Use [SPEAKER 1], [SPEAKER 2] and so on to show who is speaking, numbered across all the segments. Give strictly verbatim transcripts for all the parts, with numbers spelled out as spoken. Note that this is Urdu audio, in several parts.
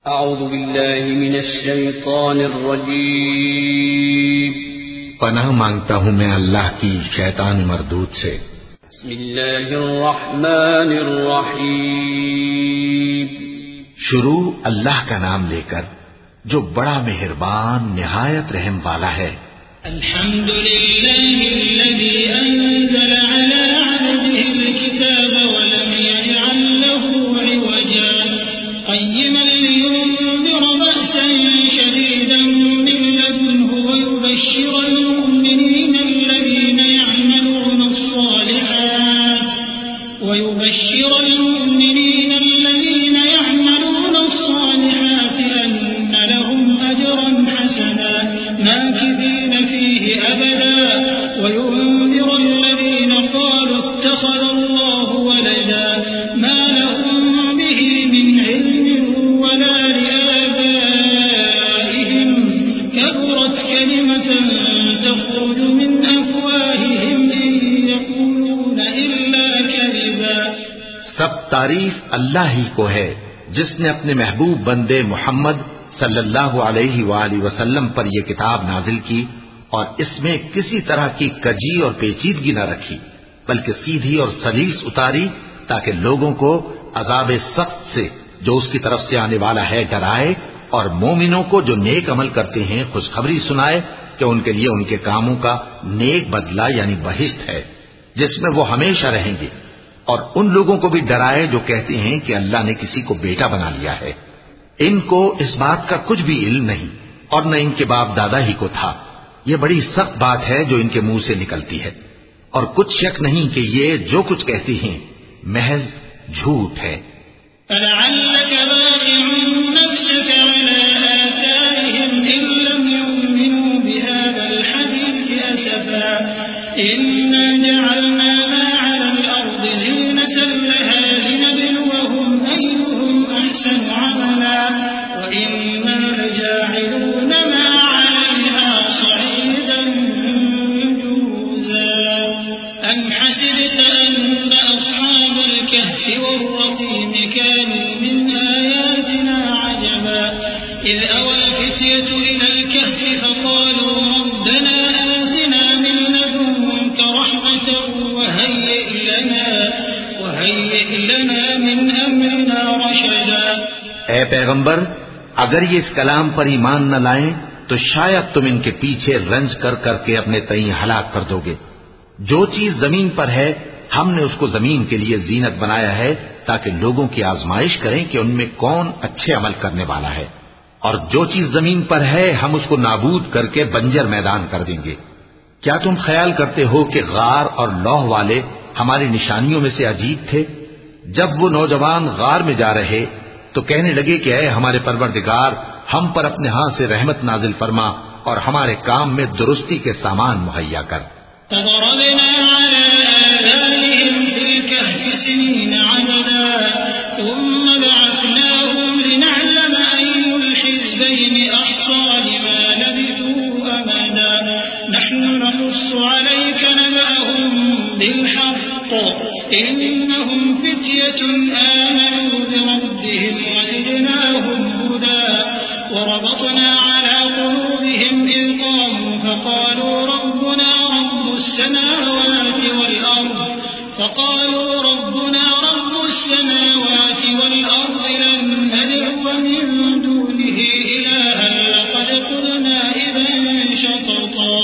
[SPEAKER 1] اعوذ باللہ من الشیطان الرجیم،
[SPEAKER 2] پناہ مانگتا ہوں میں اللہ کی شیطان مردود سے۔
[SPEAKER 1] بسم اللہ الرحمن الرحیم،
[SPEAKER 2] شروع اللہ کا نام لے کر جو بڑا مہربان نہایت رحم والا ہے۔
[SPEAKER 3] الحمد للہ الذی انزل علی عبده الكتاب ولم يجعل له عوجا قیما لينذر بأسا شديدا من لدنه ويبشر المؤمنين الذين يعملون الصالحات ويبشر المؤمنين الذين يعملون الصالحات أن لهم أجرا حسنا ماكثين فيه أبدا وينذر الذين قالوا اتخذ الله ولدا ما لهم به من علم ولا لآبائهم كبرت كلمة تخرج من أفواههم إن يقولون إلا كذبا۔
[SPEAKER 2] سب تعریف اللہ ہی کو ہے جس نے اپنے محبوب بندے محمد صلی اللہ علیہ وآلہ وسلم پر یہ کتاب نازل کی اور اس میں کسی طرح کی کجی اور پیچیدگی نہ رکھی بلکہ سیدھی اور سلیس اتاری تاکہ لوگوں کو عذاب سخت سے جو اس کی طرف سے آنے والا ہے ڈرائے اور مومنوں کو جو نیک عمل کرتے ہیں خوشخبری سنائے کہ ان کے لیے ان کے کاموں کا نیک بدلہ یعنی بہشت ہے جس میں وہ ہمیشہ رہیں گے، اور ان لوگوں کو بھی ڈرائے جو کہتے ہیں کہ اللہ نے کسی کو بیٹا بنا لیا ہے۔ ان کو اس بات کا کچھ بھی علم نہیں اور نہ ان کے باپ دادا ہی کو تھا۔ یہ بڑی سخت بات ہے جو ان کے منہ سے نکلتی ہے، اور کچھ شک نہیں کہ یہ جو کچھ کہتے ہیں محض جھوٹ ہے۔
[SPEAKER 3] فلعلك باخع نفسك على آثارهم إن لم يؤمنوا بهذا الحديث أسفا إنا جعلنا ما على الأرض زينة لها لنبلوهم أيهم أحسن عملا وإنا لجاعلون ما عليها صعيدا جرزا أم حسبت أن أصحاب الكهف والرقيم كانوا من آياتنا عجبا إذ أوى الفتية إلى الكهف فقالوا ربنا آتنا من لدنك رحمة وهيئ لنا وهيئ لنا من أمرنا رشدا۔
[SPEAKER 2] اے پیغمبر، اگر یہ اس کلام پر ایمان نہ لائیں تو شاید تم ان کے پیچھے رنج کر کر کے اپنے تئیں ہلاک کر دو گے۔ جو چیز زمین پر ہے ہم نے اس کو زمین کے لیے زینت بنایا ہے تاکہ لوگوں کی آزمائش کریں کہ ان میں کون اچھے عمل کرنے والا ہے، اور جو چیز زمین پر ہے ہم اس کو نابود کر کے بنجر میدان کر دیں گے۔ کیا تم خیال کرتے ہو کہ غار اور لوح والے ہماری نشانیوں میں سے عجیب تھے؟ جب وہ نوجوان غار میں جا رہے تو کہنے لگے کہ اے ہمارے پروردگار، ہم پر اپنے ہاں سے رحمت نازل فرما اور ہمارے کام میں درستی کے سامان مہیا کر۔
[SPEAKER 3] فضربنا على آذانهم في الكهف سنين عددا ثم بعثناهم لنعلم أي الحزبين أحصى لما لبثوا أمدا نحن نقص عليك نبأهم بالحق إنهم فتية آمنوا بربهم وزدناهم هدى وربطنا على قلوبهم إذ قاموا فقالوا ربنا رب السماوات والأرض فقالوا ربنا رب السماوات والأرض لن ندعو من دونه إلها لقد قلنا إذا شططا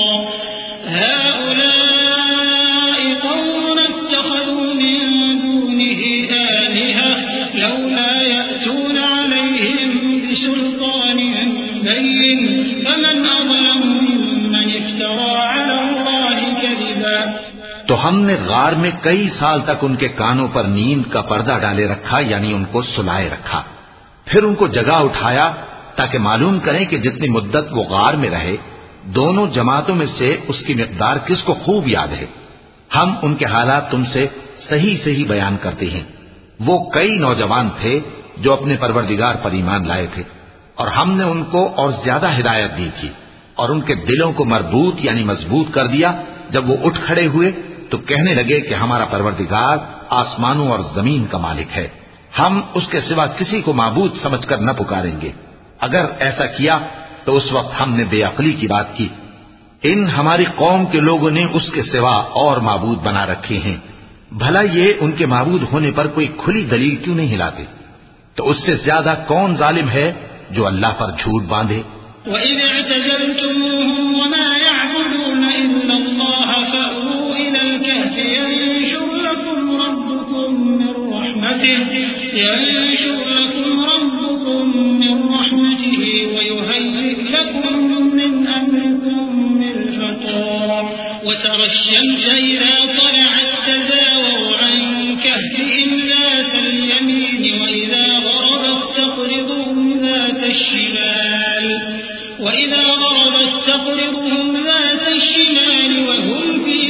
[SPEAKER 3] هؤلاء قوم اتخذوا من دونه آلهة لولا يأتون عليهم بسلطان بين فمن أظلم ممن افترى على الله كذبا۔
[SPEAKER 2] تو ہم نے غار میں کئی سال تک ان کے کانوں پر نیند کا پردہ ڈالے رکھا یعنی ان کو سلائے رکھا، پھر ان کو جگا اٹھایا تاکہ معلوم کریں کہ جتنی مدت وہ غار میں رہے دونوں جماعتوں میں سے اس کی مقدار کس کو خوب یاد ہے۔ ہم ان کے حالات تم سے صحیح صحیح بیان کرتے ہیں۔ وہ کئی نوجوان تھے جو اپنے پروردگار پر ایمان لائے تھے، اور ہم نے ان کو اور زیادہ ہدایت دی تھی اور ان کے دلوں کو مربوط یعنی مضبوط کر دیا۔ جب وہ اٹھ کھڑے ہوئے تو کہنے لگے کہ ہمارا پروردگار آسمانوں اور زمین کا مالک ہے، ہم اس کے سوا کسی کو معبود سمجھ کر نہ پکاریں گے. اگر ایسا کیا تو اس وقت ہم نے بے عقلی کی بات کی. ان ہماری قوم کے لوگوں نے اس کے سوا اور معبود بنا رکھے ہیں. بھلا یہ ان کے معبود ہونے پر کوئی کھلی دلیل کیوں نہیں لاتے؟ تو اس سے زیادہ کون ظالم ہے جو اللہ پر جھوٹ باندھے؟
[SPEAKER 3] وَإِذْ اعْتَزَلْتُمُوهُمْ وَمَا يَعْبُدُونَ إِلَّا اللَّهَ فَأْوُوا إِلَى الْكَهْفِ يَنشُرْ لَكُمْ رَبُّكُمْ مِنْ رَحْمَتِهِ يَنشُرْ لَكُمْ رَبُّكُمْ مِنْ رَحْمَتِهِ وَيُهَيِّئْ لَكُمْ مِنْ أَمْرِكُمْ مِرْفَقًا وَتَرَى الشَّمْسَ إِذَا طَلَعَتْ تَزَاوَرُ عَنْ كَهْفِهِمْ ذَاتَ الْيَمِينِ وَإِذَا غَرَبَتْ تَقْرِضُهُمْ ذَاتَ الشِّمَالِ وَإِذَا غَرَبَتْ تَقْرِضُهُمْ ذَاتَ الشِّمَالِ وَهُمْ فِي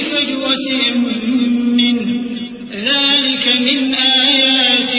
[SPEAKER 3] فَجْوَةٍ مِّنْهُ ذَلِكَ مِنْ آيَاتِ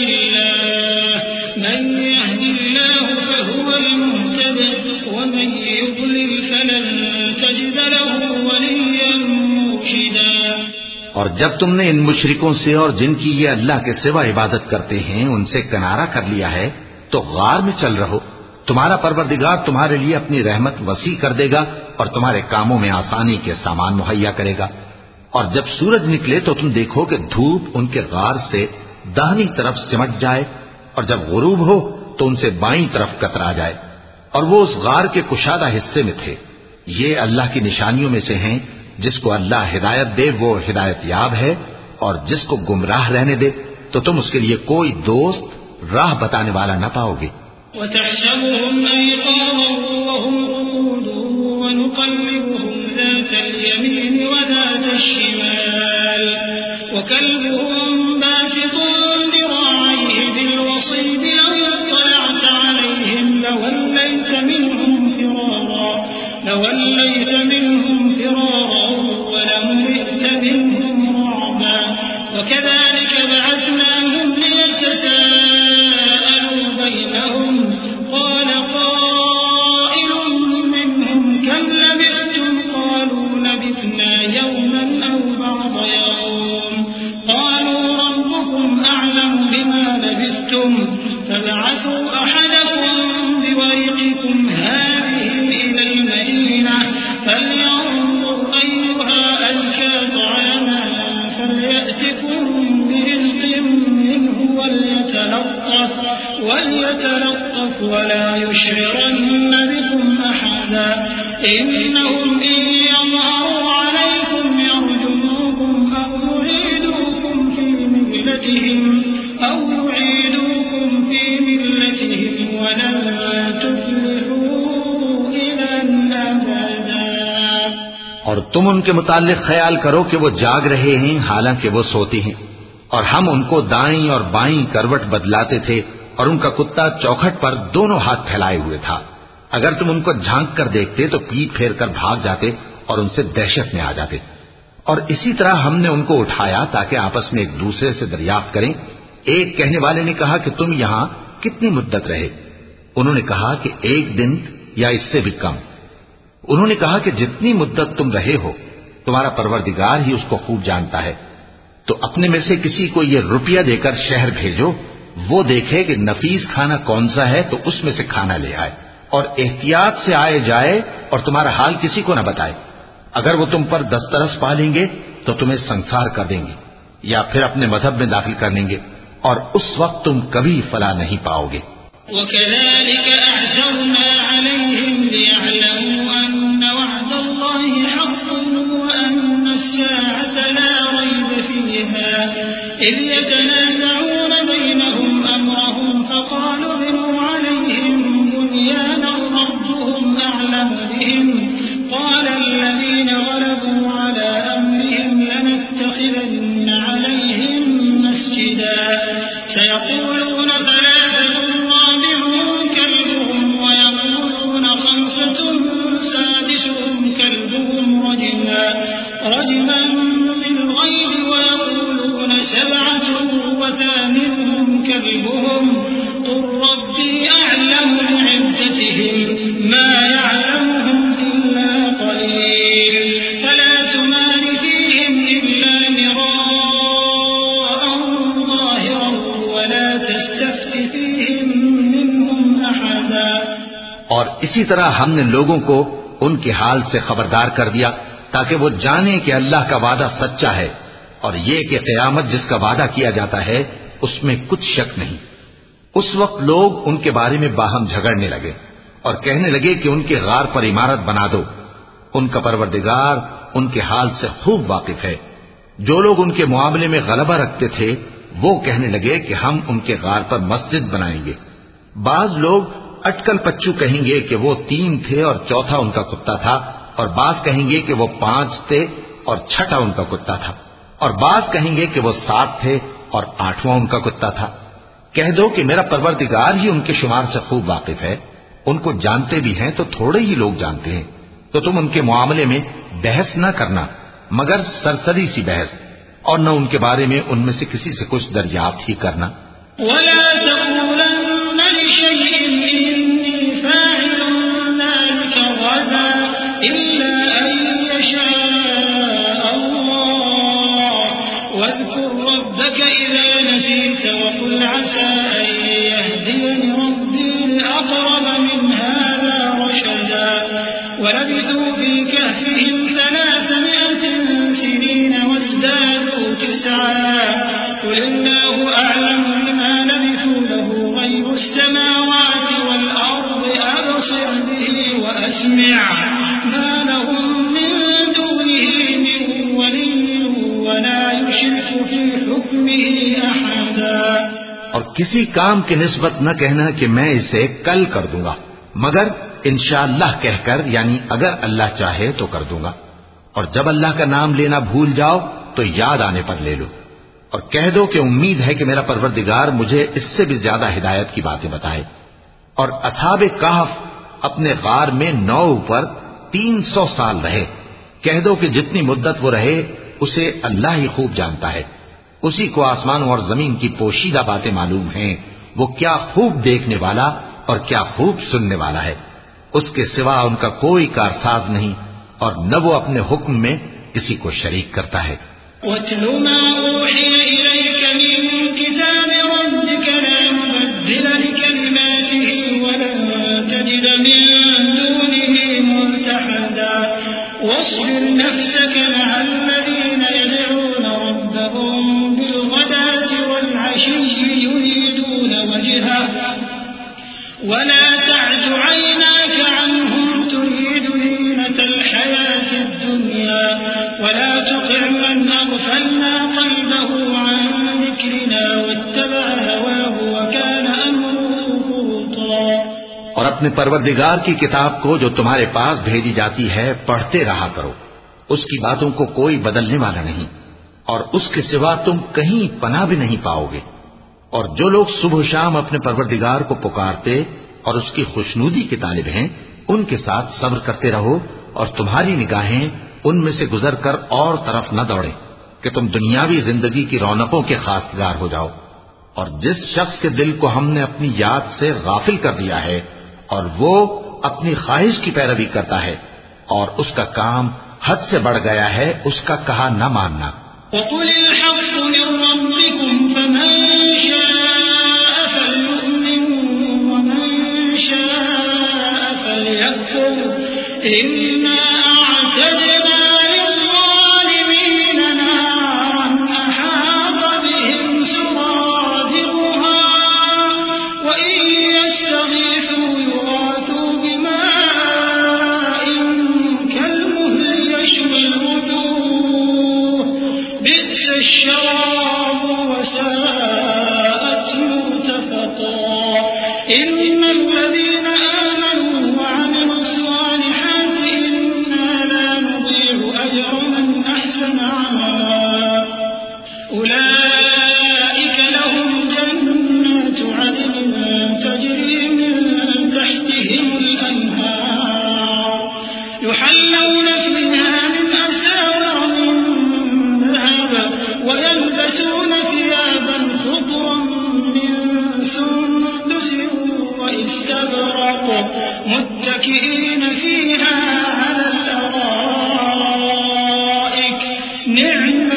[SPEAKER 3] اللَّهِ مَنْ يَهْدِ اللَّهُ فَهُوَ الْمُهْتَدِ وَمَنْ يُضْلِلْ فَلَنْ تَجِدَ لَهُ وَلِيًّا مُرْشِدًا.
[SPEAKER 2] اور جب تم نے ان مشرکوں سے اور جن کی یہ اللہ کے سوا عبادت کرتے ہیں ان سے کنارہ کر لیا ہے تو غار میں چل رہو. تمہارا پروردگار تمہارے لیے اپنی رحمت وسیع کر دے گا اور تمہارے کاموں میں آسانی کے سامان مہیا کرے گا. اور جب سورج نکلے تو تم دیکھو کہ دھوپ ان کے غار سے داہنی طرف سمٹ جائے اور جب غروب ہو تو ان سے بائیں طرف کترا جائے اور وہ اس غار کے کشادہ حصے میں تھے. یہ اللہ کی نشانیوں میں سے ہیں. جس کو اللہ ہدایت دے وہ ہدایت یاب ہے اور جس کو گمراہ رہنے دے تو تم اس کے لیے کوئی دوست راہ بتانے والا نہ پاؤ گے.
[SPEAKER 3] وَتَحْسَبُهُمْ أَيْقَاظًا وَهُمْ رُقُودٌ وَنُقَلِّبُهُمْ ذَاتَ الْيَمِينِ وَذَاتَ الشِّمَالِ وَكَلْبُهُمْ بَاسِطٌ ذِرَاعَيْهِ بِالْوَصِيدِ لَوِ اطَّلَعْتَ عَلَيْهِمْ لَوَلَّيْتَ مِنْهُمْ فِرَارًا لَوَلَّيْتَ مِنْهُمْ فِرَارًا وَلَمُلِئْتَ مِنْهُمْ رُعْبًا وَكَذَلِكَ بَعَثْنَاهُمْ لِيَتَسَاءَلُوا بَيْنَهُمْ قَالَ قَائِلٌ مِّنْهُمْ كَمْ لَبِثْتُمْ قَالُوا لَبِثْنَا يَوْمًا أَوْ بَعْضَ يَوْمٍ قَالُوا رَبُّكُمْ أَعْلَمُ بِمَا لَبِثْتُمْ فَابْعَثُوا أَحَدَكُمْ بِوَرِقِكُمْ هَٰذِهِ إِلَى الْمَدِينَةِ فَلْيَنظُرْ أَيُّهَا أَزْكَىٰ طَعَامًا فَلْيَأْتِكُم بِرِزْقٍ مِّنْهُ وَلْيَتَلَطَّفْ وَلْيَتَلَطَّفْ وَلَا يُشْعِرَنَّ بِكُمْ أَحَدًا إِنَّهُمْ إِن يَظْهَرُوا عَلَيْكُمْ يَرْجُمُوكُمْ أَوْ يُعِيدُوكُمْ فِي مِلَّتِهِمْ أَوْ يُعِيدُوكُمْ فِي مِلَّتِهِمْ وَلَن تُفْلِحُوا إِذًا أَبَدًا.
[SPEAKER 2] اور تم ان کے متعلق خیال کرو کہ وہ جاگ رہے ہیں حالانکہ وہ سوتے ہیں اور ہم ان کو دائیں اور بائیں کروٹ بدلاتے تھے اور ان کا کتا چوکھٹ پر دونوں ہاتھ پھیلائے ہوئے تھا. اگر تم ان کو جھانک کر دیکھتے تو پیٹ پھیر کر بھاگ جاتے اور ان سے دہشت میں آ جاتے. اور اسی طرح ہم نے ان کو اٹھایا تاکہ آپس میں ایک دوسرے سے دریافت کریں. ایک کہنے والے نے کہا کہ تم یہاں کتنی مدت رہے؟ انہوں نے کہا کہ ایک دن یا اس سے بھی کم. انہوں نے کہا کہ جتنی مدت تم رہے ہو تمہارا پروردگار ہی اس کو خوب جانتا ہے. تو اپنے میں سے کسی کو یہ روپیہ دے کر شہر بھیجو، وہ دیکھے کہ نفیس کھانا کون سا ہے تو اس میں سے کھانا لے آئے اور احتیاط سے آئے جائے اور تمہارا حال کسی کو نہ بتائے. اگر وہ تم پر دسترس پا لیں گے تو تمہیں سنسار کر دیں گے یا پھر اپنے مذہب میں داخل کر لیں گے اور اس وقت تم کبھی فلاح نہیں پاؤ گے.
[SPEAKER 3] وَكَذَلِكَ أَعْثَرْنَا عَلَيْهِمْ لِيَعْلَمُوا أَنَّ وَعْدَ اللَّهِ حَقٌّ وَأَنَّ السَّاعَةَ لَا رَيْبَ فِيهَا إِذْ يَتَنَازَعُونَ بَيْنَهُمْ أَمْرَهُمْ فَقَالُوا ابْنُوا عَلَيْهِم بُنْيَانًا رَّبُّهُمْ أَعْلَمُ بِهِمْ قَالَ الَّذِينَ غَلَبُوا عَلَىٰ أَمْرِهِمْ لَنَتَّخِذَنَّ عَلَيْهِم مَّسْجِدًا سَيَقُولُونَ ثَلَاثَةٌ رَّابِعُهُمْ كَلْبُهُمْ وَيَقُولُونَ خَمْسَةٌ سَادِسُهُمْ كَلْبُهُمْ رَجْمًا رَّجْمًا بِالْغَيْبِ وَيَقُولُونَ سَبْعَةٌ وَثَامِنُهُمْ
[SPEAKER 2] اور اسی طرح ہم نے لوگوں کو ان کے حال سے خبردار کر دیا تاکہ وہ جانیں کہ اللہ کا وعدہ سچا ہے اور یہ کہ قیامت جس کا وعدہ کیا جاتا ہے اس میں کچھ شک نہیں۔ اس وقت لوگ ان کے بارے میں باہم جھگڑنے لگے اور کہنے لگے کہ ان کے غار پر عمارت بنا دو۔ ان کا پروردگار ان کے حال سے خوب واقف ہے۔ جو لوگ ان کے معاملے میں غلبہ رکھتے تھے وہ کہنے لگے کہ ہم ان کے غار پر مسجد بنائیں گے۔ بعض لوگ اٹکل پچو کہیں گے کہ وہ تین تھے اور چوتھا ان کا کتا تھا، اور بعض کہیں گے کہ وہ پانچ تھے اور چھٹا ان کا کتا تھا، اور بعض کہیں گے کہ وہ سات تھے اور آٹھواں ان کا کتا تھا۔ کہہ دو کہ میرا پروردگار ہی ان کے شمار سے خوب واقف ہے۔ ان کو جانتے بھی ہیں تو تھوڑے ہی لوگ جانتے ہیں، تو تم ان کے معاملے میں بحث نہ کرنا مگر سرسری سی بحث، اور نہ ان کے بارے میں ان میں سے کسی سے کچھ دریافت ہی کرنا۔
[SPEAKER 3] ولا تقولن لشيء إني فاعل ذلك غدا إلا أن يشاء الله واذكر ربك إذا نسيت وقل عسى أن يهديني ربي لأقرب من هذا رشدا ولبثوا في كهفهم ثلاثمائة سنين وازدادوا تسعا قل الله أعلم بما لبثوا له غيب السماوات والأرض أبصر به وأسمع ما لهم من دونه من ولي ولا يشرك في حكمه أحدا۔
[SPEAKER 2] اور کسی کام کی نسبت نہ کہنا کہ میں اسے کل کر دوں گا، مگر انشاءاللہ کہہ کر، یعنی اگر اللہ چاہے تو کر دوں گا، اور جب اللہ کا نام لینا بھول جاؤ تو یاد آنے پر لے لو، اور کہہ دو کہ امید ہے کہ میرا پروردگار مجھے اس سے بھی زیادہ ہدایت کی باتیں بتائے۔ اور اصحاب کہف اپنے غار میں نو اوپر تین سو سال رہے۔ کہہ دو کہ جتنی مدت وہ رہے اسے اللہ ہی خوب جانتا ہے، اسی کو آسمانوں اور زمین کی پوشیدہ باتیں معلوم ہیں، وہ کیا خوب دیکھنے والا اور کیا خوب سننے والا ہے۔ اس کے سوا ان کا کوئی کارساز نہیں، اور نہ وہ اپنے حکم میں کسی کو شریک کرتا ہے۔
[SPEAKER 3] وَاتْلُ مَا أُوحِيَ إِلَيْكَ مِن كِتَابِ رَبِّكَ لَا مُبَدِّلَ لِكَلِمَاتِهِ وَلَن تَجِدَ مِن دُونِهِ مُلْتَحَدًا وَاصْبِرْ نَفْسَكَ مَعَ الَّذِينَ يَدْعُونَ رَبَّهُم بِالْغَدَاةِ وَالْعَشِيِّ يُرِيدُونَ وَجْهَهُ وَلَا تَعْدُ عَيْنَاكَ عَنْهُمْ تُرِيدُ زِينَةَ الْحَيَاةِ الدُّنْيَا وَلَا تُطِعْ مَنْ أَغْفَلْنَا قَلْبَهُ عَنْ ذِكْرِنَا وَاتَّبَعَ هَوَاهُ وَكَانَ أَمْرُهُ فُرُطًا۔
[SPEAKER 2] اور اپنے پروردگار کی کتاب کو جو تمہارے پاس بھیجی جاتی ہے پڑھتے رہا کرو، اس کی باتوں کو کوئی بدلنے والا نہیں، اور اس کے سوا تم کہیں پناہ بھی نہیں پاؤ گے۔ اور جو لوگ صبح و شام اپنے پروردگار کو پکارتے اور اس کی خوشنودی کے طالب ہیں ان کے ساتھ صبر کرتے رہو، اور تمہاری نگاہیں ان میں سے گزر کر اور طرف نہ دوڑیں کہ تم دنیاوی زندگی کی رونقوں کے خاصگار ہو جاؤ۔ اور جس شخص کے دل کو ہم نے اپنی یاد سے غافل کر دیا ہے اور وہ اپنی خواہش کی پیروی کرتا ہے اور اس کا کام حد سے بڑھ گیا ہے، اس کا کہا نہ ماننا۔
[SPEAKER 3] وَقُلِ الْحَقُّ مِن رَّبِّكُمْ فَمَن شَاءَ فَلْيُؤْمِن وَمَن شَاءَ فَلْيَكْفُرْ إِنَّا أَعْتَدْنَا لِلظَّالِمِينَ نَارًا أَحَاطَ بِهِمْ سُرَادِقُهَا وَإِن يَسْتَغِيثُوا يُغَاثُوا بِمَاءٍ كَالْمُهْلِ يَشْوِي الْوُجُوهَ بِئْسَ الشَّرَابُ وَسَاءَتْ مُرْتَفَقًا إِنَّ الَّذِينَ آمَنُوا وَعَمِلُوا الصَّالِحَاتِ إِنَّا لَا نُضِيعُ أَجْرَ مَنْ أَحْسَنَ عَمَلًا أُولَئِكَ لَهُمْ جَنَّاتُ عَدْنٍ تَجْرِي مِن تَحْتِهِمُ الْأَنْهَارُ يُحَلَّوْنَ فِيهَا مِنْ أَسَاوِرَ مِن ذَهَبٍ وَيَلْبَسُونَ ثِيَابًا خُضْرًا مِّن سُندُسٍ وَإِسْتَبْرَقٍ مُتَّكِئِينَ فِيهَا عَلَى الْأَرَائِكِ نِعْمَ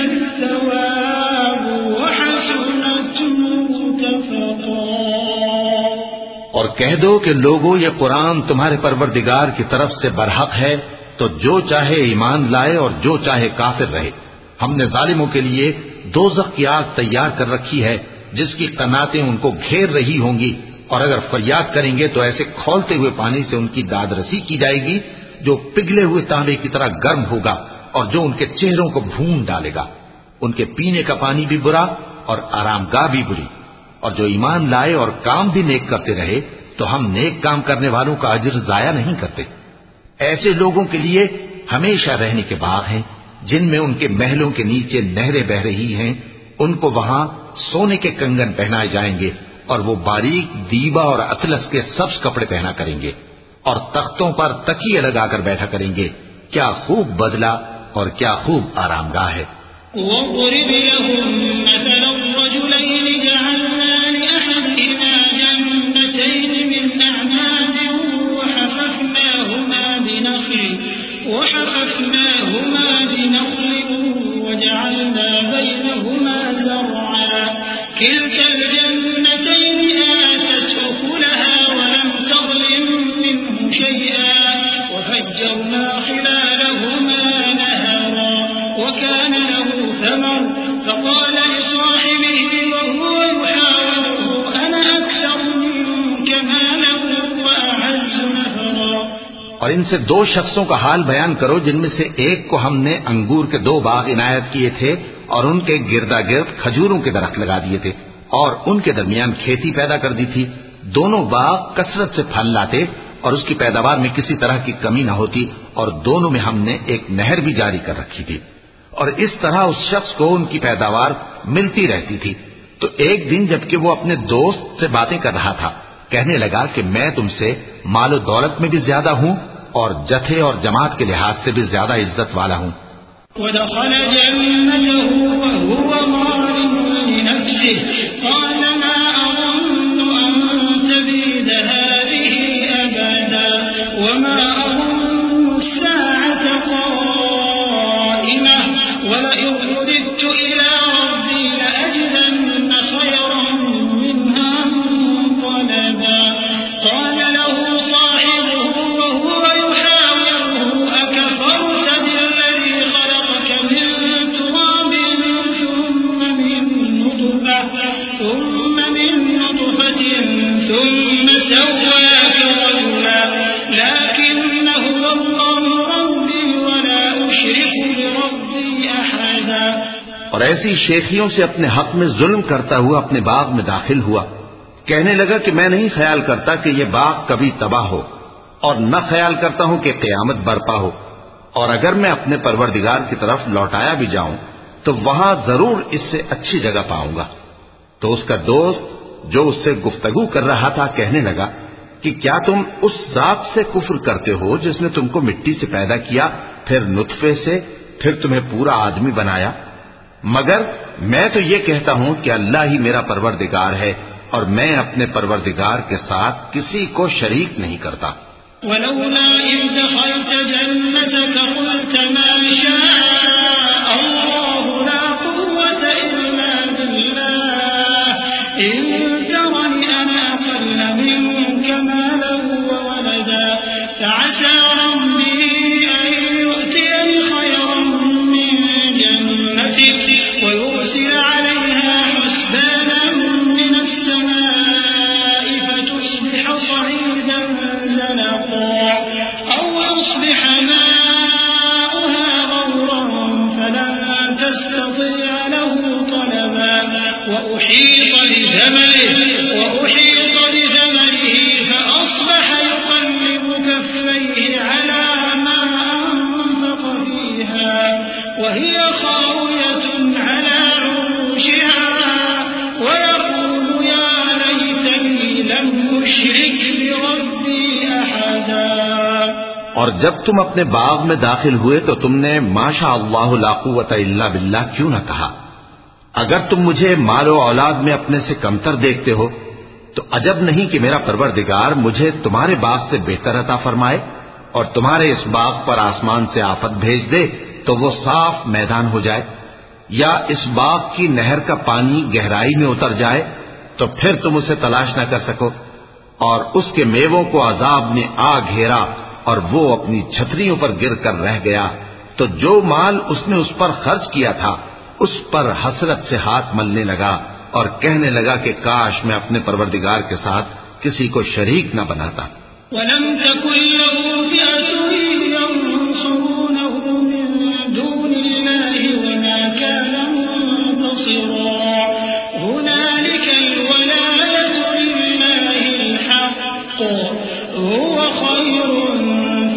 [SPEAKER 3] الثَّوَابُ وَحَسُنَتْ مُرْتَفَقًا۔
[SPEAKER 2] اور کہہ دو کہ لوگوں یہ قرآن تمہارے پروردگار کی طرف سے برحق ہے، تو جو چاہے ایمان لائے اور جو چاہے کافر رہے۔ ہم نے ظالموں کے لیے دوزخ کی آگ تیار کر رکھی ہے جس کی قناتیں ان کو گھیر رہی ہوں گی، اور اگر فریاد کریں گے تو ایسے کھولتے ہوئے پانی سے ان کی داد رسی کی جائے گی جو پگھلے ہوئے تانبے کی طرح گرم ہوگا اور جو ان کے چہروں کو بھون ڈالے گا۔ ان کے پینے کا پانی بھی برا اور آرام گاہ بھی بری۔ اور جو ایمان لائے اور کام بھی نیک کرتے رہے تو ہم نیک کام کرنے والوں کا اجر ضائع نہیں کرتے۔ ایسے لوگوں کے لیے ہمیشہ رہنے کے باغ ہیں جن میں ان کے محلوں کے نیچے نہریں بہ رہی ہیں، ان کو وہاں سونے کے کنگن پہنائے جائیں گے اور وہ باریک دیبا اور اطلس کے سبز کپڑے پہنا کریں گے اور تختوں پر تکیے لگا کر بیٹھا کریں گے۔ کیا خوب بدلہ اور کیا خوب آرام گاہ ہے۔
[SPEAKER 3] وَاضْرِبْ لَهُم مَّثَلًا رَّجُلَيْنِ جَعَلْنَا لِأَحَدِهِمَا جَنَّتَيْنِ مِنْ أَعْنَابٍ وَحَفَفْنَاهُمَا بِنَخْلٍ وَحَفَفْنَاهُمَا بِنَخْلٍ وَجَعَلْنَا بَيْنَهُمَا زَرْعًا كِلْتَا الْجَنَّتَيْنِ آتَتْ أُكُلَهَا وَلَمْ تَظْلِم مِّنْهُ شَيْئًا وَفَجَّرْنَا خِلَالَهُمَا نَهَرًا وكان له ثمر فقال لصاحبه وهو يحاوره أنا أكثر منك مالا وأعز نفرا۔
[SPEAKER 2] اور ان سے دو شخصوں کا حال بیان کرو جن میں سے ایک کو ہم نے انگور کے دو باغ عنایت کیے تھے اور ان کے گردا گرد کھجوروں کے درخت لگا دیے تھے اور ان کے درمیان کھیتی پیدا کر دی تھی۔ دونوں باغ کثرت سے پھل لاتے اور اس کی پیداوار میں کسی طرح کی کمی نہ ہوتی، اور دونوں میں ہم نے ایک نہر بھی جاری کر رکھی تھی، اور اس طرح اس شخص کو ان کی پیداوار ملتی رہتی تھی۔ تو ایک دن جبکہ وہ اپنے دوست سے باتیں کر رہا تھا، کہنے لگا کہ میں تم سے مال و دولت میں بھی زیادہ ہوں اور جتھے اور جماعت کے لحاظ سے بھی زیادہ عزت والا ہوں۔
[SPEAKER 3] وَدَخَلَ جَنَّتَهُ وَهُوَ ظَالِمٌ لِنَفْسِهِ قَالَ مَا أَظُنُّ أَن تَبِيدَ هَٰذِهِ أَبَدًا وَمَا أَظُنُّ السَّاعَةَ قَائِمَةً وَلَئِن رُّدِدتُّ إِلَىٰ رَبِّي لَأَجِدَنَّ خَيْرًا مِّنْهَا مُنقَلَبًا قَالَ لَهُ صَاحِبُهُ وَهُوَ يُحَاوِرُهُ أَكَفَرْتَ بِالَّذِي خَلَقَكَ مِن تُرَابٍ ثُمَّ مِن نُّطْفَةٍ ثُمَّ مِن نُّطْفَةٍ ثُمَّ سَوَّاكَ رَجُلًا لَّكِنَّ هُوَ اللَّهُ رَبِّي وَلَا أُشْرِكُ بِرَبِّي أَحَدًا۔
[SPEAKER 2] اور ایسی شیخیوں سے اپنے حق میں ظلم کرتا ہوا اپنے باغ میں داخل ہوا، کہنے لگا کہ میں نہیں خیال کرتا کہ یہ باغ کبھی تباہ ہو، اور نہ خیال کرتا ہوں کہ قیامت برپا ہو، اور اگر میں اپنے پروردگار کی طرف لوٹایا بھی جاؤں تو وہاں ضرور اس سے اچھی جگہ پاؤں گا۔ تو اس کا دوست جو اس سے گفتگو کر رہا تھا کہنے لگا کہ کیا تم اس ذات سے کفر کرتے ہو جس نے تم کو مٹی سے پیدا کیا، پھر نطفے سے، پھر تمہیں پورا آدمی بنایا؟ مگر میں تو یہ کہتا ہوں کہ اللہ ہی میرا پروردگار ہے اور میں اپنے پروردگار کے ساتھ کسی کو شریک نہیں کرتا۔
[SPEAKER 3] وَلَوْلَا إِذْ دَخَلْتَ جَنَّتَكَ قُلْتَ مَا شَاءَ اللَّهُ لَا قُوَّةَ إِلَّا بِاللَّهِ إِن تَرَنِ أَنَا أَقَلَّ مِنكَ مَالًا وَوَلَدًا فَعَسَىٰ رَبِّي أَن يُؤْتِيَنِ خَيْرًا مِّن جَنَّتِكَ وَيُرْسِلَ عَلَيْهَا حُسْبَانًا مِّنَ السَّمَاءِ فَتُصْبِحَ صَعِيدًا زَلَقًا أَوْ يُصْبِحَ مَاؤُهَا غَوْرًا فَلَن تَسْتَطِيعَ لَهُ طَلَبًا وَأُحِيطَ بِثَمَرِهِ وَأُحِيطَ بِثَمَرِهِ فَأَصْبَحَ يُقَلِّبُ كَفَّيْهِ عَلَىٰ مَا أَنفَقَ فِيهَا وَهِيَ خَاوِيَةٌ عَلَىٰ عُرُوشِهَا وَيَقُولُ يَا لَيْتَنِي لَمْ أُشْرِكْ بِرَبِّي أَحَدًا۔
[SPEAKER 2] اور جب تم اپنے باغ میں داخل ہوئے تو تم نے ما شاء اللہ لا قوت الا باللہ کیوں نہ کہا؟ اگر تم مجھے مال و اولاد میں اپنے سے کمتر دیکھتے ہو تو عجب نہیں کہ میرا پروردگار مجھے تمہارے باغ سے بہتر عطا فرمائے اور تمہارے اس باغ پر آسمان سے آفت بھیج دے تو وہ صاف میدان ہو جائے، یا اس باغ کی نہر کا پانی گہرائی میں اتر جائے تو پھر تم اسے تلاش نہ کر سکو۔ اور اس کے میووں کو عذاب نے آ گھیرا اور وہ اپنی چھتریوں پر گر کر رہ گیا، تو جو مال اس نے اس پر خرچ کیا تھا اس پر حسرت سے ہاتھ ملنے لگا اور کہنے لگا کہ کاش میں اپنے پروردگار کے ساتھ کسی کو شریک نہ بناتا۔
[SPEAKER 3] وَلَمْ تَكُنْ لَهُ فِئَةٌ يَنصُرُونَهُ مِن دُونِ اللَّهِ وَمَا كَانَ مُنتَصِرًا هُنَالِكَ الْوَلَايَةُ لِلَّهِ الْحَقِّ هُوَ خَيْرٌ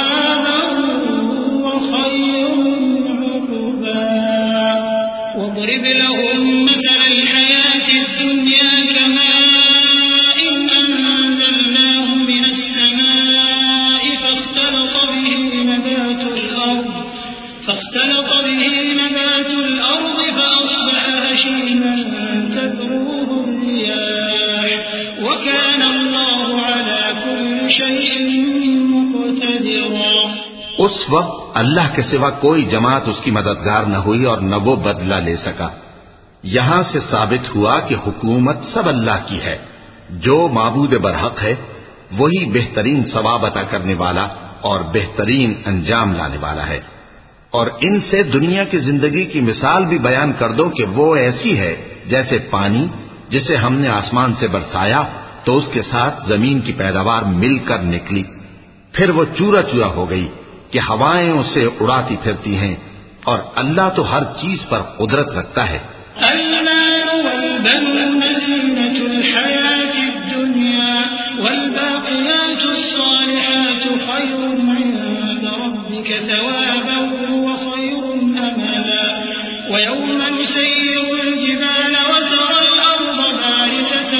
[SPEAKER 3] ثَوَابًا وَخَيْرٌ عُقْبًا وَاضْرِبْ لَهُم مَّثَلَ الْحَيَاةِ الدُّنْيَا كَمَاءٍ أَنزَلْنَاهُ مِنَ السَّمَاءِ فاختلط به نبات الأرض فاختلط به نبات الأرض فأصبح هشيما تذروه الرياح وكان الله على كل شيء مقتدرا۔
[SPEAKER 2] اس وقت اللہ کے سوا کوئی جماعت اس کی مددگار نہ ہوئی اور نہ وہ بدلہ لے سکا۔ یہاں سے ثابت ہوا کہ حکومت سب اللہ کی ہے، جو معبود برحق ہے وہی بہترین ثواب عطا کرنے والا اور بہترین انجام لانے والا ہے۔ اور ان سے دنیا کی زندگی کی مثال بھی بیان کر دو کہ وہ ایسی ہے جیسے پانی جسے ہم نے آسمان سے برسایا تو اس کے ساتھ زمین کی پیداوار مل کر نکلی، پھر وہ چورا چورا ہو گئی کہ ہوائیں اسے اڑاتی پھرتی ہیں، اور اللہ تو ہر چیز پر قدرت رکھتا ہے۔
[SPEAKER 3] المال والبنون زينة الحياة الدنيا والباقيات الصالحات خير عند ربك ثوابا وخير أملا ويوم نسير الجبال وترى الأرض بارزة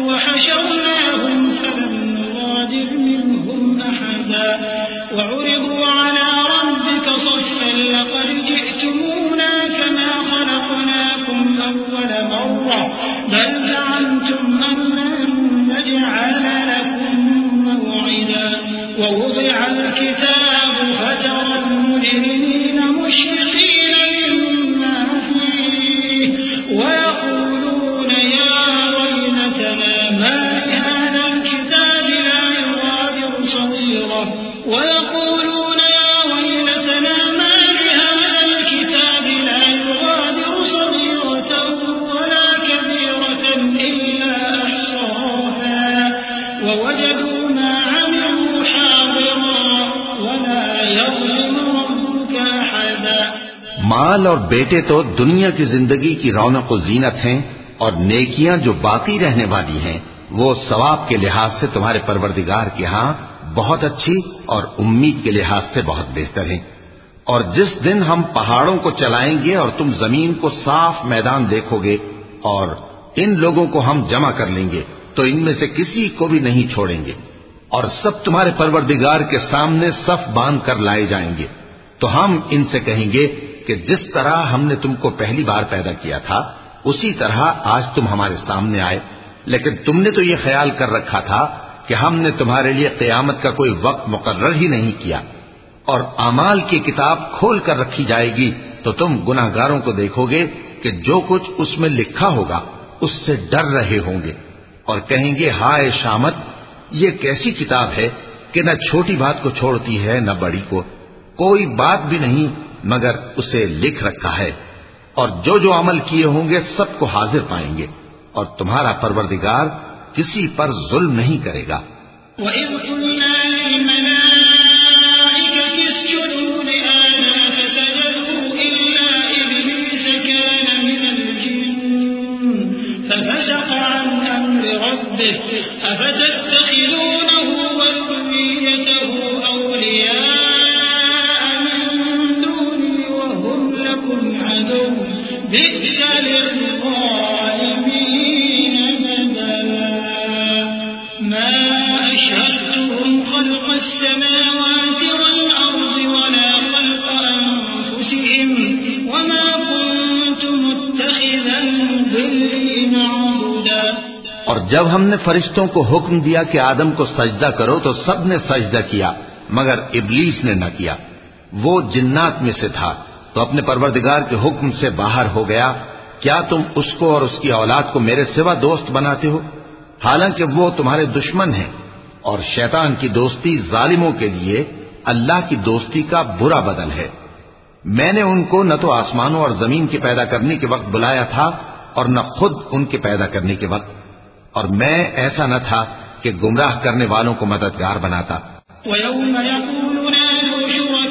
[SPEAKER 3] وحشرناهم فلم نغادر منهم أحدا وعرضوا على ربك صفا لقد جئتمونا كما خلقناكم أول مرة بل زعمتم أن لن نجعل لكم موعدا ووضع الكتاب فترى المجرمين مشفقين مما فيه ويقولون يا ويلتنا ما لهذا الكتاب لا يغادر صغيرة ويقولون يا ويلتنا ما لهذا الكتاب لا يغادر صغيرة ولا كبيرة إلا أحصاها ووجدوا ما عملوا حاضرا ولا يظلم ربك أحدا۔
[SPEAKER 2] مال اور بیٹے تو دنیا کی زندگی کی رونق و زینت ہیں، اور نیکیاں جو باقی رہنے والی ہیں وہ ثواب کے لحاظ سے تمہارے پروردگار کے ہاں بہت اچھی اور امید کے لحاظ سے بہت بہتر ہیں۔ اور جس دن ہم پہاڑوں کو چلائیں گے اور تم زمین کو صاف میدان دیکھو گے اور ان لوگوں کو ہم جمع کر لیں گے تو ان میں سے کسی کو بھی نہیں چھوڑیں گے، اور سب تمہارے پروردگار کے سامنے صف باندھ کر لائے جائیں گے، تو ہم ان سے کہیں گے کہ جس طرح ہم نے تم کو پہلی بار پیدا کیا تھا اسی طرح آج تم ہمارے سامنے آئے، لیکن تم نے تو یہ خیال کر رکھا تھا کہ ہم نے تمہارے لیے قیامت کا کوئی وقت مقرر ہی نہیں کیا۔ اور اعمال کی کتاب کھول کر رکھی جائے گی تو تم گناہگاروں کو دیکھو گے کہ جو کچھ اس میں لکھا ہوگا اس سے ڈر رہے ہوں گے، اور کہیں گے ہائے شامت، یہ کیسی کتاب ہے کہ نہ چھوٹی بات کو چھوڑتی ہے نہ بڑی کو، کوئی بات بھی نہیں مگر اسے لکھ رکھا ہے، اور جو جو عمل کیے ہوں گے سب کو حاضر پائیں گے، اور تمہارا پروردگار کسی پر ظلم نہیں کرے گا۔
[SPEAKER 3] وَإِذْ قُلْنَا لِلْمَلَائِكَةِ اسْجُدُوا لِآدَمَ فَسَجَدُوا إِلَّا إِبْلِيسَ كَانَ مِنَ الْجِنِّ فَفَسَقَ عَنْ أَمْرِ رَبِّهِ أَفَتَتَّخِذُونَهُ وَذُرِّيَّتَهُ أَوْلِيَاءَ مِن دُونِي وَهُمْ لَكُمْ عَدُوٌّ بِئْسَ لِلظَّالِمِينَ بَدَلًا مَا أَشْهَدتُّهُمْ خَلْقَ السَّمَاوَاتِ وَالْأَرْضِ وَلَا خَلْقَ أَنفُسِهِمْ وَمَا كُنتُ مُتَّخِذَ الْمُضِلِّينَ عَضُدًا۔
[SPEAKER 2] اور جب ہم نے فرشتوں کو حکم دیا کہ آدم کو سجدہ کرو تو سب نے سجدہ کیا مگر ابلیس نے نہ کیا، وہ جنات میں سے تھا تو اپنے پروردگار کے حکم سے باہر ہو گیا۔ کیا تم اس کو اور اس کی اولاد کو میرے سوا دوست بناتے ہو؟ حالانکہ وہ تمہارے دشمن ہیں، اور شیطان کی دوستی ظالموں کے لیے اللہ کی دوستی کا برا بدل ہے۔ میں نے ان کو نہ تو آسمانوں اور زمین کے پیدا کرنے کے وقت بلایا تھا اور نہ خود ان کے پیدا کرنے کے وقت، اور میں ایسا نہ تھا کہ گمراہ کرنے والوں کو مددگار بناتا۔
[SPEAKER 3] وَيَوْمَ يَقُولُ نَادُوا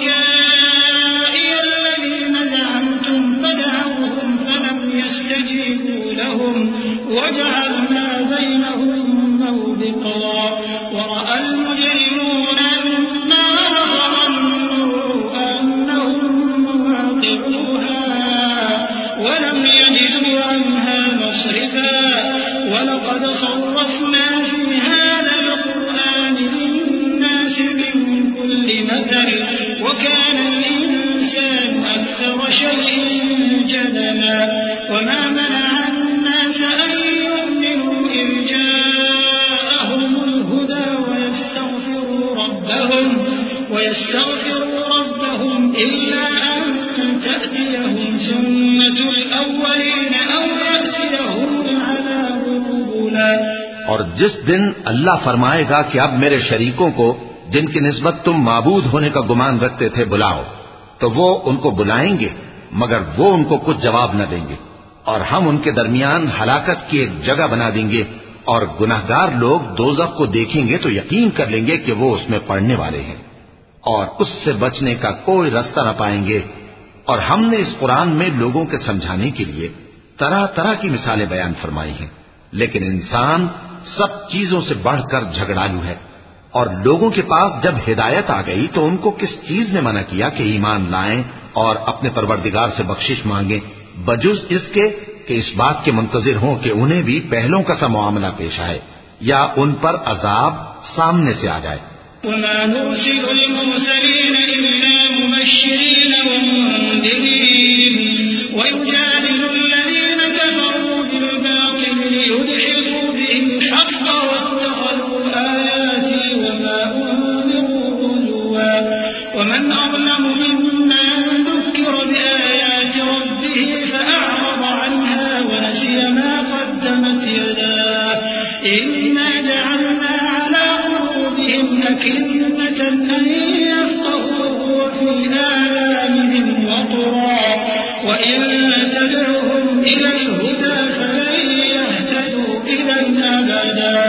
[SPEAKER 3] شُرَكَائِيَ الَّذِينَ زَعَمْتُمْ فَدَعَوْهُمْ فَلَمْ يَسْتَجِيبُوا لَهُمْ وَجَعَلْنَا بَيْنَهُمْ مَوْبِقًا وَرَأَى الْمُجْرِمُونَ النَّارَ وَظَنُّوا أَنَّهُمْ مُوَاقِعُوهَا وَلَمْ يَجِدُوا عَنْهَا مَصْرِفًا وَلَقَدْ صَرَّفْنَا فِي هَذَا الْقُرْآنِ لِلنَّاسِ مِنْ كُلِّ مَثَلٍ وَكَانَ الْإِنسَانُ أَكْثَرَ شَيْءٍ جَدَلًا وَمَا مَنَعَ النَّاسَ أَن يُؤْمِنُوا إِذْ جَاءَهُمُ الْهُدَى وَيَسْتَغْفِرُوا رَبَّهُمْ وَيَسْتَغْفِرُوا رَبَّهُمْ إِلَّا أَن تَأْتِيَهُمْ سُنَّةُ الْأَوَّلِينَ أَوْ يَأْتِيَهُمُ الْعَذَابُ قُبُلًا۔
[SPEAKER 2] اور جس دن اللہ فرمائے گا کہ اب میرے شریکوں کو جن کی نسبت تم معبود ہونے کا گمان رکھتے تھے بلاؤ، تو وہ ان کو بلائیں گے مگر وہ ان کو کچھ جواب نہ دیں گے، اور ہم ان کے درمیان ہلاکت کی ایک جگہ بنا دیں گے، اور گناہگار لوگ دوزخ کو دیکھیں گے تو یقین کر لیں گے کہ وہ اس میں پڑنے والے ہیں، اور اس سے بچنے کا کوئی رستہ نہ پائیں گے۔ اور ہم نے اس قرآن میں لوگوں کے سمجھانے کے لیے طرح طرح کی مثالیں بیان فرمائی ہیں، لیکن انسان سب چیزوں سے بڑھ کر جھگڑالو ہے۔ اور لوگوں کے پاس جب ہدایت آ گئی تو ان کو کس چیز نے منع کیا کہ ایمان لائیں اور اپنے پروردگار سے بخشش مانگیں، بجز اس کے کہ اس بات کے منتظر ہوں کہ انہیں بھی پہلوں کا سا معاملہ پیش آئے یا ان پر عذاب سامنے سے آ جائے۔
[SPEAKER 3] وَمَا نُرْسِلُ الْمُرْسَلِينَ إِلَّا مُبَشِّرِينَ وَمُنذِرِينَ وَيُجَادِلُ الَّذِينَ كَفَرُوا بِالْبَاطِلِ لِيُدْحِضُوا بِهِ الْحَقَّ وَاتَّخَذُوا آيَاتِي وَمَا أُنذِرُوا هُزُوًا وَمَنْ أَظْلَمُ مِمَّن ذُكِّرَ بِآيَاتِ رَبِّهِ فَأَعْرَضَ عَنْهَا وَنَسِيَ مَا قَدَّمَتْ يَدَاهُ إِنَّا جَعَلْنَا عَلَى قُلُوبِهِمْ أَكِنَّةً أَن يَفْقَهُوهُ وَفِي آذَانِهِمْ وَقْرًا وَإِن تَدْعُهُمْ إِلَى الْهُدَى فَلَن يَهْتَدُوا إِذًا أَبَدًا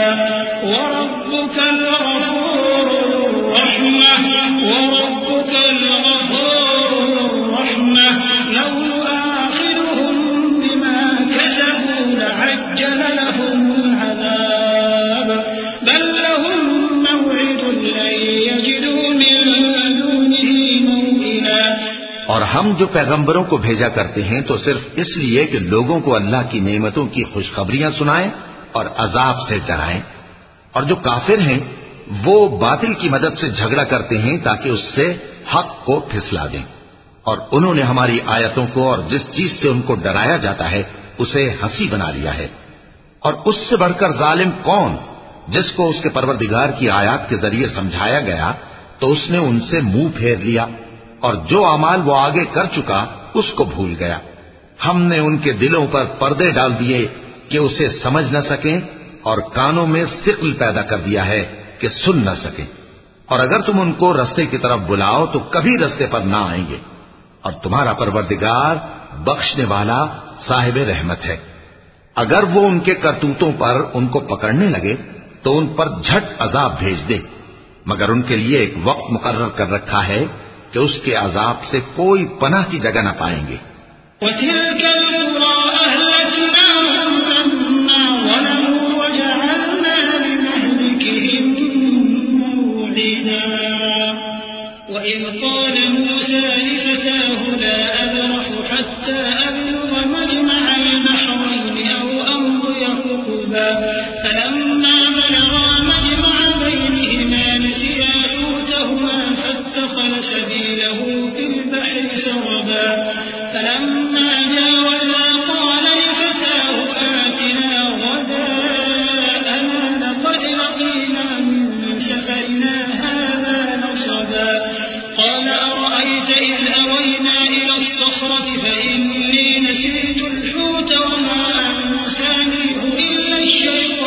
[SPEAKER 3] وَرَبُّكَ الْغَفُورُ الرَّحِيمُ وَرَبُّكَ الْغَفُورُ الرَّحِيمُ لَوْ يُؤَاخِذُهُم بِمَا كَسَبُوا لَعَجَّلَ لَهُمُ الْعَذَابَ بَل لَّهُم مَّوْعِدٌ لَّن يَجِدُوا مِن دُونِهِ مَوْئِلًا۔
[SPEAKER 2] اور ہم جو پیغمبروں کو بھیجا کرتے ہیں تو صرف اس لیے کہ لوگوں کو اللہ کی نعمتوں کی خوشخبریاں سنائیں اور عذاب سے ڈرائیں، اور جو کافر ہیں وہ باطل کی مدد سے جھگڑا کرتے ہیں تاکہ اس سے حق کو پھسلا دیں، اور انہوں نے ہماری آیتوں کو اور جس چیز سے ان کو ڈرایا جاتا ہے اسے ہنسی بنا لیا ہے۔ اور اس سے بڑھ کر ظالم کون، جس کو اس کے پروردگار کی آیات کے ذریعے سمجھایا گیا تو اس نے ان سے منہ پھیر لیا، اور جو اعمال وہ آگے کر چکا اس کو بھول گیا۔ ہم نے ان کے دلوں پر پردے ڈال دیے کہ اسے سمجھ نہ سکیں، اور کانوں میں ثقل پیدا کر دیا ہے کہ سن نہ سکیں، اور اگر تم ان کو رستے کی طرف بلاؤ تو کبھی رستے پر نہ آئیں گے، اور تمہارا پروردگار بخشنے والا صاحب رحمت ہے۔ اگر وہ ان کے کرتوتوں پر ان کو پکڑنے لگے تو ان پر جھٹ عذاب بھیج دے، مگر ان کے لیے ایک وقت مقرر کر رکھا ہے کہ اس کے عذاب سے کوئی پناہ کی جگہ نہ پائیں گے۔
[SPEAKER 3] وَتِلْكَ الْقُرَىٰ أَهْلَكْنَاهُمْ لَمَّا ظَلَمُوا وَجَعَلْنَا لِمَهْلِكِهِم مَّوْعِدًا وَإِذْ قَالَ مُوسَىٰ لِفَتَاهُ لَا أَبْرَحُ حَتَّىٰ أَبْلُغَ مَجْمَعَ الْبَحْرَيْنِ أَوْ أَمْضِيَ حُقُبًا فَلَمَّا بَلَغَا مَجْمَعَ بَيْنِهِمَا نَسِيَا حُوتَهُمَا فَاتَّخَذَ سَبِيلَهُ فِي الْبَحْرِ سَرَبًا فَلَمَّا جَاوَزَا قَالَ لِفَتَاهُ آتِنَا غَدَاءَنَا لَقَدْ لَقِينَا مِن سَفَرِنَا هَٰذَا نَصَبًا قَالَ أَرَأَيْتَ إِذْ أَوَيْنَا إِلَى الصَّخْرَةِ فَإِنِّي نَسِيتُ الْحُوتَ وَمَا أَنسَانِيهُ إِلَّا الشَّيْطَانُ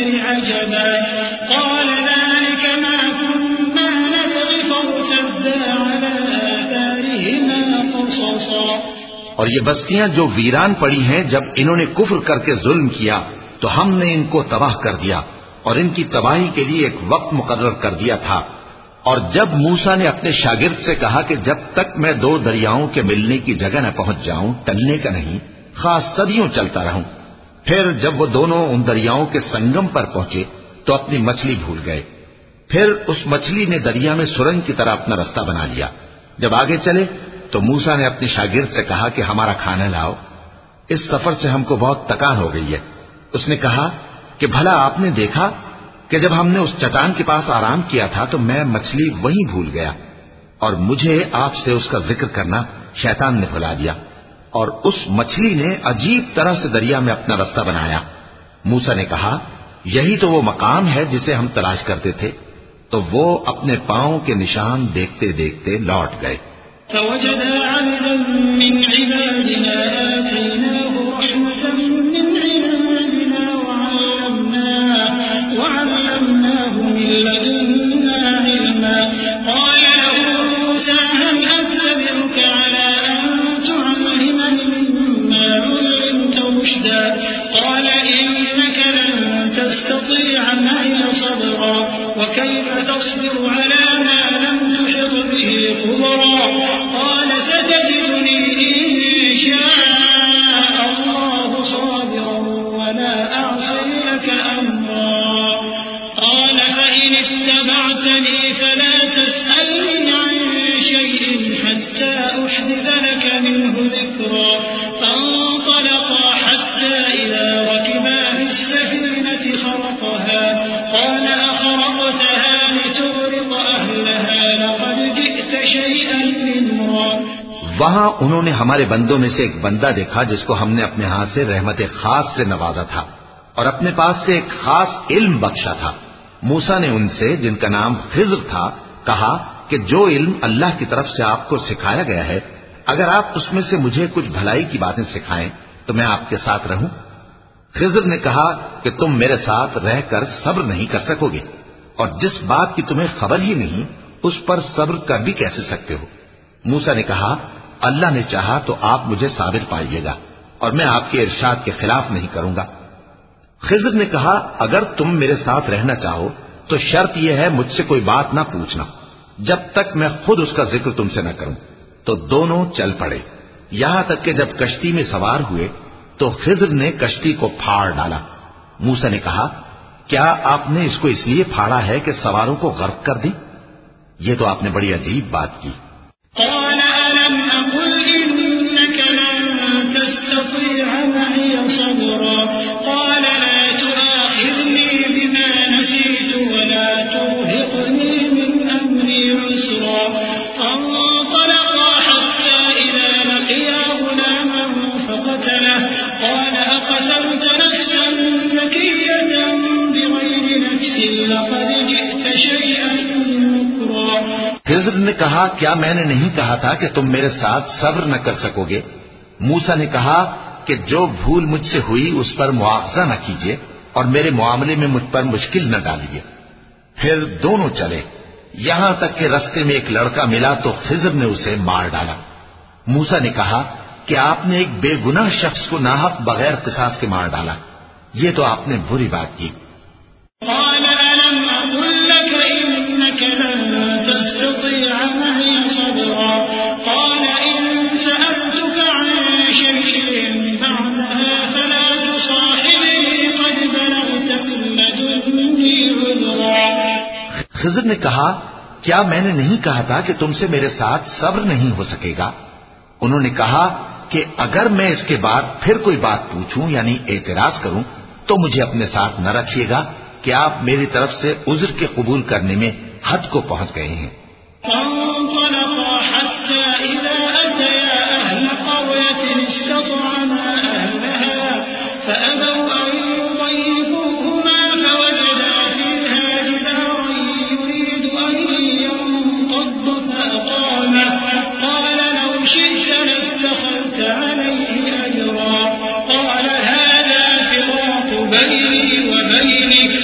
[SPEAKER 3] السحر عجبا قال ذلك ما كنا نبغي فارتدا على آثارهما قصصا.
[SPEAKER 2] اور یہ بستیاں جو ویران پڑی ہیں، جب انہوں نے کفر کر کے ظلم کیا تو ہم نے ان کو تباہ کر دیا اور ان کی تباہی کے لیے ایک وقت مقرر کر دیا تھا. اور جب موسیٰ نے اپنے شاگرد سے کہا کہ جب تک میں دو دریاؤں کے ملنے کی جگہ نہ پہنچ جاؤں ٹلنے کا نہیں، خاص صدیوں چلتا رہوں. پھر جب وہ دونوں ان دریاؤں کے سنگم پر پہنچے تو اپنی مچھلی بھول گئے. پھر اس مچھلی نے دریا میں سرنگ کی طرح اپنا رستہ بنا لیا. جب آگے چلے تو موسیٰ نے اپنے شاگرد سے کہا کہ ہمارا کھانا لاؤ، اس سفر سے ہم کو بہت تکان ہو گئی ہے. اس نے کہا کہ بھلا آپ نے دیکھا کہ جب ہم نے اس چٹان کے پاس آرام کیا تھا تو میں مچھلی وہیں بھول گیا اور مجھے آپ سے اس کا ذکر کرنا شیطان نے بھلا دیا اور اس مچھلی نے عجیب طرح سے دریا میں اپنا رستہ بنایا. موسیٰ نے کہا یہی تو وہ مقام ہے جسے ہم تلاش کرتے تھے. تو وہ اپنے پاؤں کے نشان دیکھتے دیکھتے لوٹ گئے.
[SPEAKER 3] فوجدا عبدا من عبادنا آتيناه رحمة من عندنا وعلمناه وعلمناه من لدنا علما قال له موسى هل أتبعك على أن تعلمني مما علمت رشدا قال إنك لن تستطيع معي صبرا وكيف تصبر على ما لم تحط به خبرا قال ستجدني إن شاء الله صابرا ولا أعصي لك أمرا قال فإن اتبعتني فلا تسألني عن شيء حتى أحدث لك منه ذكرا فانطلقا حتى إذا ركبا في السفينة خرقها قال أخرقتها لتغرق أهلها لقد جئت شيئا إمرا.
[SPEAKER 2] وہاں انہوں نے ہمارے بندوں میں سے ایک بندہ دیکھا جس کو ہم نے اپنے ہاتھ سے رحمت خاص سے نوازا تھا اور اپنے پاس سے ایک خاص علم بخشا تھا. موسیٰ نے ان سے جن کا نام خضر تھا کہا کہ جو علم اللہ کی طرف سے آپ کو سکھایا گیا ہے اگر آپ اس میں سے مجھے کچھ بھلائی کی باتیں سکھائیں تو میں آپ کے ساتھ رہوں. خضر نے کہا کہ تم میرے ساتھ رہ کر صبر نہیں کر سکو گے اور جس بات کی تمہیں خبر ہی نہیں اس پر صبر کر بھی کیسے سکتے ہو. موسیٰ نے کہا اللہ نے چاہا تو آپ مجھے صابر پائیے گا اور میں آپ کے ارشاد کے خلاف نہیں کروں گا. خضر نے کہا اگر تم میرے ساتھ رہنا چاہو تو شرط یہ ہے مجھ سے کوئی بات نہ پوچھنا جب تک میں خود اس کا ذکر تم سے نہ کروں. تو دونوں چل پڑے یہاں تک کہ جب کشتی میں سوار ہوئے تو خضر نے کشتی کو پھاڑ ڈالا. موسیٰ نے کہا کیا آپ نے اس کو اس لیے پھاڑا ہے کہ سواروں کو غرق کر دیں؟ یہ تو آپ نے بڑی عجیب بات کی.
[SPEAKER 3] قال ألم أقل إنك لن تستطيع معي صبرا قال لا تؤاخذني بما نسيت ولا ترهقني من أمري عسرا فانطلقا حتى إذا لقيا غلاما فقتله قال أقتلت نفسا زكية بغير نفس لقد جئت شيئا نكرا.
[SPEAKER 2] خضر نے کہا کیا میں نے نہیں کہا تھا کہ تم میرے ساتھ صبر نہ کر سکو گے؟ موسیٰ نے کہا کہ جو بھول مجھ سے ہوئی اس پر مواخذہ نہ کیجیے اور میرے معاملے میں مجھ پر مشکل نہ ڈالیے. پھر دونوں چلے یہاں تک کہ رستے میں ایک لڑکا ملا تو خضر نے اسے مار ڈالا. موسیٰ نے کہا کہ آپ نے ایک بے گناہ شخص کو ناحق بغیر قصاص کے مار ڈالا، یہ تو آپ نے بری بات کی.
[SPEAKER 3] قال ألم أقل لك إنك لن تستطيع معي صبرا قال إن سألتك عن شيء بعدها فلا تصاحبني قد بلغت من لدني عذرا.
[SPEAKER 2] خضر نے کہا کیا میں نے نہیں کہا تھا کہ تم سے میرے ساتھ صبر نہیں ہو سکے گا؟ انہوں نے کہا کہ اگر میں اس کے بعد پھر کوئی بات پوچھوں یعنی اعتراض کروں تو مجھے اپنے ساتھ نہ رکھیے گا کہ آپ میری طرف سے عذر کے قبول کرنے میں حد کو پہنچ گئے ہیں.
[SPEAKER 3] فانطلقا حتى إذا أتيا أهل قرية استطعما أهلها فأبوا أن يضيفوهما فوجدا فيها جدارا يريد أن ينقض فأقامه قال لو شئت لاتخذت عليه أجرا قال هذا فراق بيني وبينك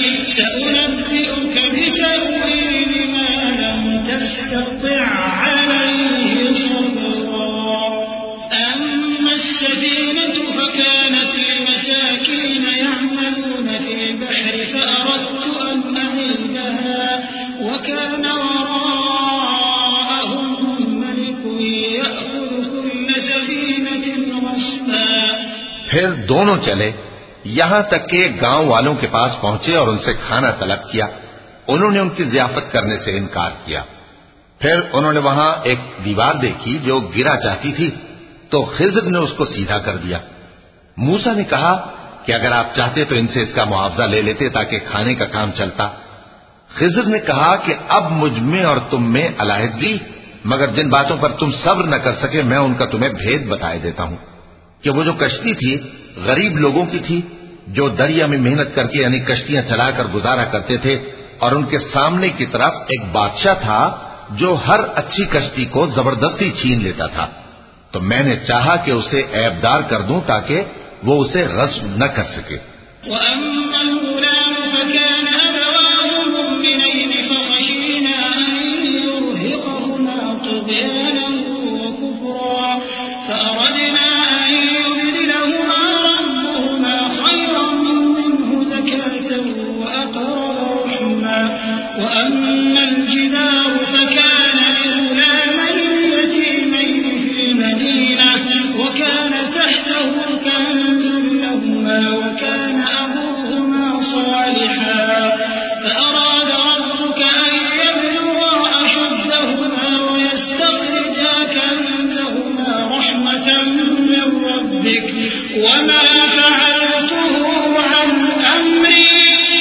[SPEAKER 2] پھر دونوں چلے یہاں تک کہ گاؤں والوں کے پاس پہنچے اور ان سے کھانا طلب کیا. انہوں نے ان کی ضیافت کرنے سے انکار کیا. پھر انہوں نے وہاں ایک دیوار دیکھی جو گرا چاہتی تھی تو خضر نے اس کو سیدھا کر دیا. موسیٰ نے کہا کہ اگر آپ چاہتے تو ان سے اس کا معاوضہ لے لیتے تاکہ کھانے کا کام چلتا. خضر نے کہا کہ اب مجھ میں اور تم میں علیحدگی، مگر جن باتوں پر تم صبر نہ کر سکے میں ان کا تمہیں بھید بتائے دیتا ہوں کہ وہ جو کشتی تھی غریب لوگوں کی تھی جو دریا میں محنت کر کے یعنی کشتیاں چلا کر گزارا کرتے تھے، اور ان کے سامنے کی طرف ایک بادشاہ تھا جو ہر اچھی کشتی کو زبردستی چھین لیتا تھا. تو میں نے چاہا کہ اسے عیبدار کر دوں تاکہ وہ اسے غصب نہ کر سکے.
[SPEAKER 3] وَأَمَّا الْغُلَامُ فَكَانَ أَبَوَاهُ مُؤْمِنَيْنِ فَخَشِينَا أَن يُرْهِقَهُمَا طُغْيَانًا وَكُفْرًا فَأَرَدْنَا أَن يُبْدِلَهُمَا رَبُّهُمَا خَيْرًا مِّنْهُ زَكَاةً وَأَقْرَبَ رُحْمًا. وَأَمَّا الْجِدَارُ فَكَانَ لِغُلَامَيْنِ يَتِيمَيْنِ فِي الْمَدِينَةِ وَكَانَ تَحْتَهُ كَنزٌ لَّهُمَا وَكَانَ أَبُوهُمَا صَالِحًا فَأَرَادَ رَبُّكَ أَن يَبْلُغَا أَشُدَّهُمَا وَيَسْتَخْرِجَا كَنزَهُمَا رَحْمَةً مِّن رَّبِّكَ وَمَا فَعَلْتُهُ عَنْ أَمْرِي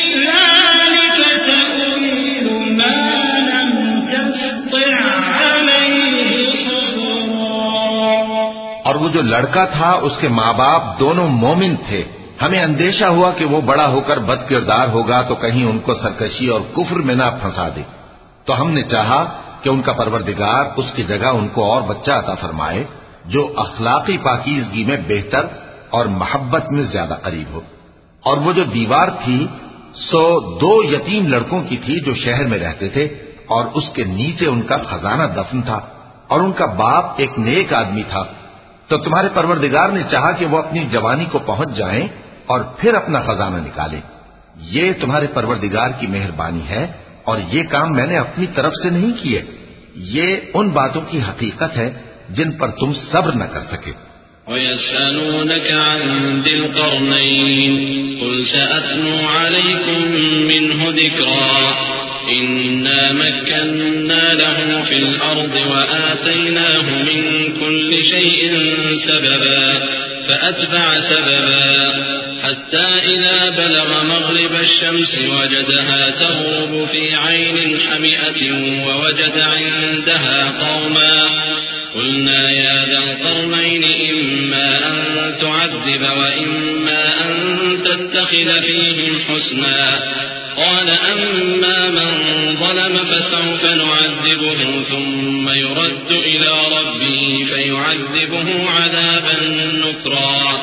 [SPEAKER 3] ذَلِكَ تَأْوِيلُ مَا لَمْ تَسْطِع عَلَيْهِ صَبْرًا.
[SPEAKER 2] اور وہ جو لڑکا تھا اس کے ماں باپ دونوں مومن تھے. ہمیں اندیشہ ہوا کہ وہ بڑا ہو کر بد کردار ہوگا تو کہیں ان کو سرکشی اور کفر میں نہ پھنسا دے. تو ہم نے چاہا کہ ان کا پروردگار اس کی جگہ ان کو اور بچہ عطا فرمائے جو اخلاقی پاکیزگی میں بہتر اور محبت میں زیادہ قریب ہو. اور وہ جو دیوار تھی سو دو یتیم لڑکوں کی تھی جو شہر میں رہتے تھے اور اس کے نیچے ان کا خزانہ دفن تھا اور ان کا باپ ایک نیک آدمی تھا. تو تمہارے پروردگار نے چاہا کہ وہ اپنی جوانی کو پہنچ جائیں اور پھر اپنا خزانہ نکالیں. یہ تمہارے پروردگار کی مہربانی ہے اور یہ کام میں نے اپنی طرف سے نہیں کیے. یہ ان باتوں کی حقیقت ہے جن پر تم صبر نہ کر سکے.
[SPEAKER 4] وَيَسْأَلُونَكَ عَنْ ذِي الْقَرْنَيْنِ قُلْ سَأَتْلُو عَلَيْكُمْ مِنْهُ ذِكْرًا إِنَّا مَكَّنَّا لَهُ فِي الْأَرْضِ وَآتَيْنَاهُ مِنْ كُلِّ شَيْءٍ سَبَبًا فَأَتْبَعَ سَبَبًا حَتَّى إِذَا بَلَغَ مَغْرِبَ الشَّمْسِ وَجَدَهَا تَغْرُبُ فِي عَيْنٍ حَمِئَةٍ وَوَجَدَ عِندَهَا قَوْمًا قُلْنَا يَا ذَا الْقَرْنَيْنِ إِمَّا أَن تُعَذِّبَ وَإِمَّا أَن تَتَّخِذَ فِيهِمْ حُسْنًا قال أما من ظلم فسوف نعذبه ثم يرد إلى ربه فيعذبه عذابا نكرا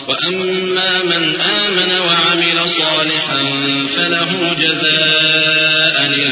[SPEAKER 4] وأما من آمن وعمل صالحا فله جزاء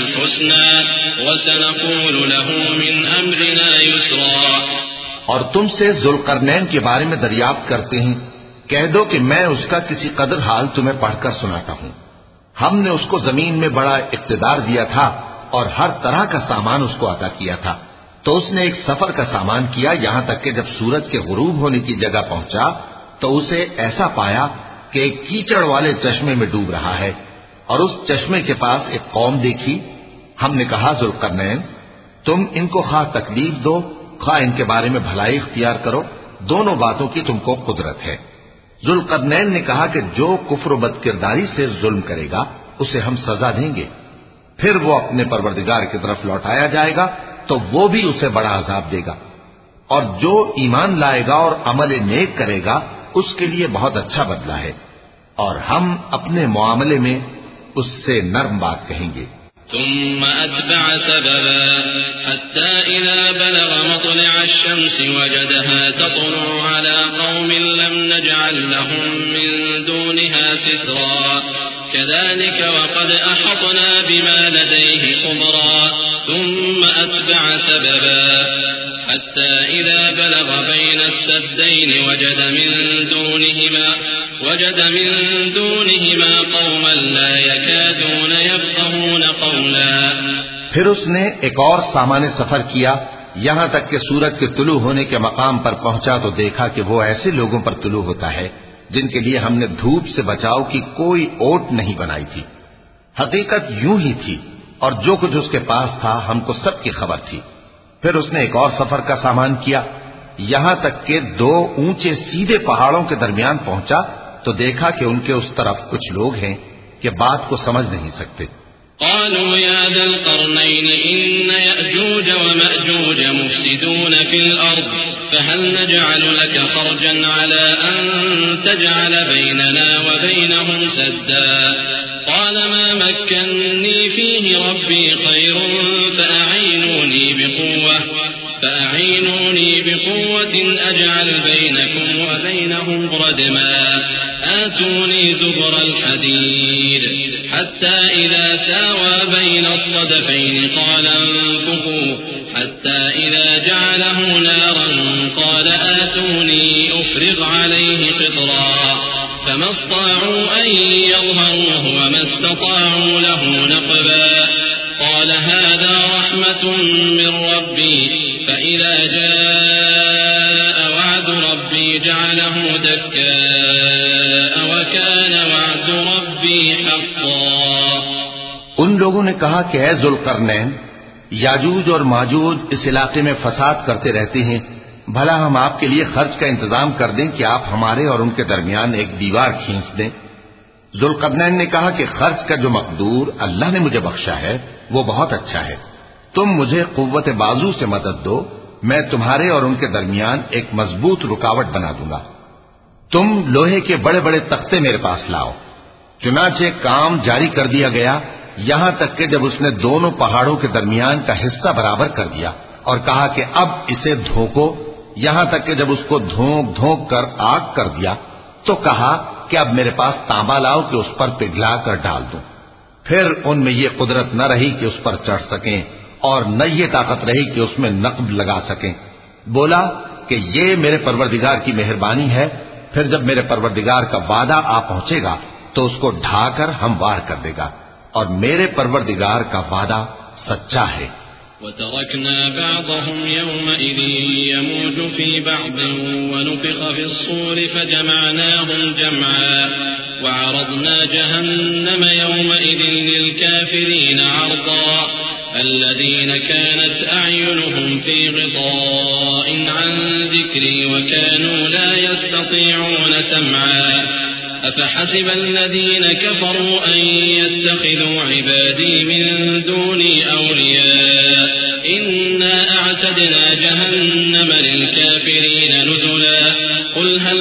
[SPEAKER 4] الحسنى وسنقول له من أمرنا يسرا.
[SPEAKER 2] اور تم سے ذوالقرنین کے بارے میں دریافت کرتے ہیں. کہہ دو کہ میں اس کا کسی قدر حال تمہیں پڑھ کر سناتا ہوں. ہم نے اس کو زمین میں بڑا اقتدار دیا تھا اور ہر طرح کا سامان اس کو عطا کیا تھا. تو اس نے ایک سفر کا سامان کیا یہاں تک کہ جب سورج کے غروب ہونے کی جگہ پہنچا تو اسے ایسا پایا کہ ایک کیچڑ والے چشمے میں ڈوب رہا ہے اور اس چشمے کے پاس ایک قوم دیکھی. ہم نے کہا ذوالقرنین تم ان کو خواہ تکلیف دو خواہ ان کے بارے میں بھلائی اختیار کرو، دونوں باتوں کی تم کو قدرت ہے. ذوالقرنین نے کہا کہ جو کفر و بد کرداری سے ظلم کرے گا اسے ہم سزا دیں گے، پھر وہ اپنے پروردگار کی طرف لوٹایا جائے گا تو وہ بھی اسے بڑا عذاب دے گا، اور جو ایمان لائے گا اور عمل نیک کرے گا اس کے لیے بہت اچھا بدلہ ہے، اور ہم اپنے معاملے میں اس سے نرم بات کہیں گے.
[SPEAKER 4] ثم أتبع سببا حتى إذا بلغ مطلع الشمس وجدها تطلع على قوم لم نجعل لهم من دونها سترا كذلك وقد أحطنا بما لديه خبرا ثم أتبع سببا حتى إذا بلغ بين السدين وجد من دونهما وجد من دونهما قوما لا يكادون يفقهون قولا.
[SPEAKER 2] پھر اس نے ایک اور سامان سفر کیا یہاں تک کہ سورج کے طلوع ہونے کے مقام پر پہنچا تو دیکھا کہ وہ ایسے لوگوں پر طلوع ہوتا ہے جن کے لیے ہم نے دھوپ سے بچاؤ کی کوئی اوٹ نہیں بنائی تھی. حقیقت یوں ہی تھی اور جو کچھ اس کے پاس تھا ہم کو سب کی خبر تھی. پھر اس نے ایک اور سفر کا سامان کیا، یہاں تک کہ دو اونچے سیدھے پہاڑوں کے درمیان پہنچا تو دیکھا کہ ان کے اس طرف کچھ لوگ ہیں کہ بات کو سمجھ نہیں سکتے.
[SPEAKER 4] قالوا يا ذا القرنين إن يأجوج ومأجوج مفسدون في الأرض فهل نجعل لك خرجا على أن تجعل بيننا وبينهم سدا قال ما مكنني فيه ربي خير فأعينوني بقوة فأعينوني بقوة أجعل بينكم وبينهم ردما آتوني زبر الحديد حتى إذا ساوى بين الصدفين قال انفخوا حتى إذا جعله نارا قال آتوني أفرغ عليه قطرا فما استطاعوا أن يظهروه وما استطاعوا له نقبا قال هذا رحمة من ربي فإذا جاء وعد ربي جعله دكاء وكان وعد ربي حقا.
[SPEAKER 2] ان لوگوں نے کہا کہ اے ذوالقرنین، یاجوج اور ماجوج اس علاقے میں فساد کرتے رہتے ہیں، بھلا ہم آپ کے لیے خرچ کا انتظام کر دیں کہ آپ ہمارے اور ان کے درمیان ایک دیوار کھینچ دیں. ذوالقرنین نے کہا کہ خرچ کا جو مقدور اللہ نے مجھے بخشا ہے وہ بہت اچھا ہے. تم مجھے قوت بازو سے مدد دو، میں تمہارے اور ان کے درمیان ایک مضبوط رکاوٹ بنا دوں گا. تم لوہے کے بڑے بڑے تختے میرے پاس لاؤ. چنانچہ کام جاری کر دیا گیا، یہاں تک کہ جب اس نے دونوں پہاڑوں کے درمیان کا حصہ برابر کر دیا اور کہا کہ اب اسے دھوکو، یہاں تک کہ جب اس کو دھونک دھونک کر آگ کر دیا تو کہا کہ اب میرے پاس تانبا لاؤ کہ اس پر پگھلا کر ڈال دوں. پھر ان میں یہ قدرت نہ رہی کہ اس پر چڑھ سکیں اور نہ یہ طاقت رہی کہ اس میں نقب لگا سکیں. بولا کہ یہ میرے پروردگار کی مہربانی ہے. پھر جب میرے پروردگار کا وعدہ آ پہنچے گا تو اس کو ڈھا کر ہموار کر دے گا، اور میرے پروردگار کا وعدہ سچا ہے.
[SPEAKER 4] وتركنا بعضهم يومئذ يموج في بعض ونفخ في الصور فجمعناهم جمعا وعرضنا جهنم يومئذ للكافرين عرضا الذين كانت أعينهم في غطاء عن ذكري وكانوا لا يستطيعون سمعا أفحسب الذين كفروا أن يتخذوا عبادي من دوني أولياء إنا أعتدنا جهنم للكافرين نزلا قل هل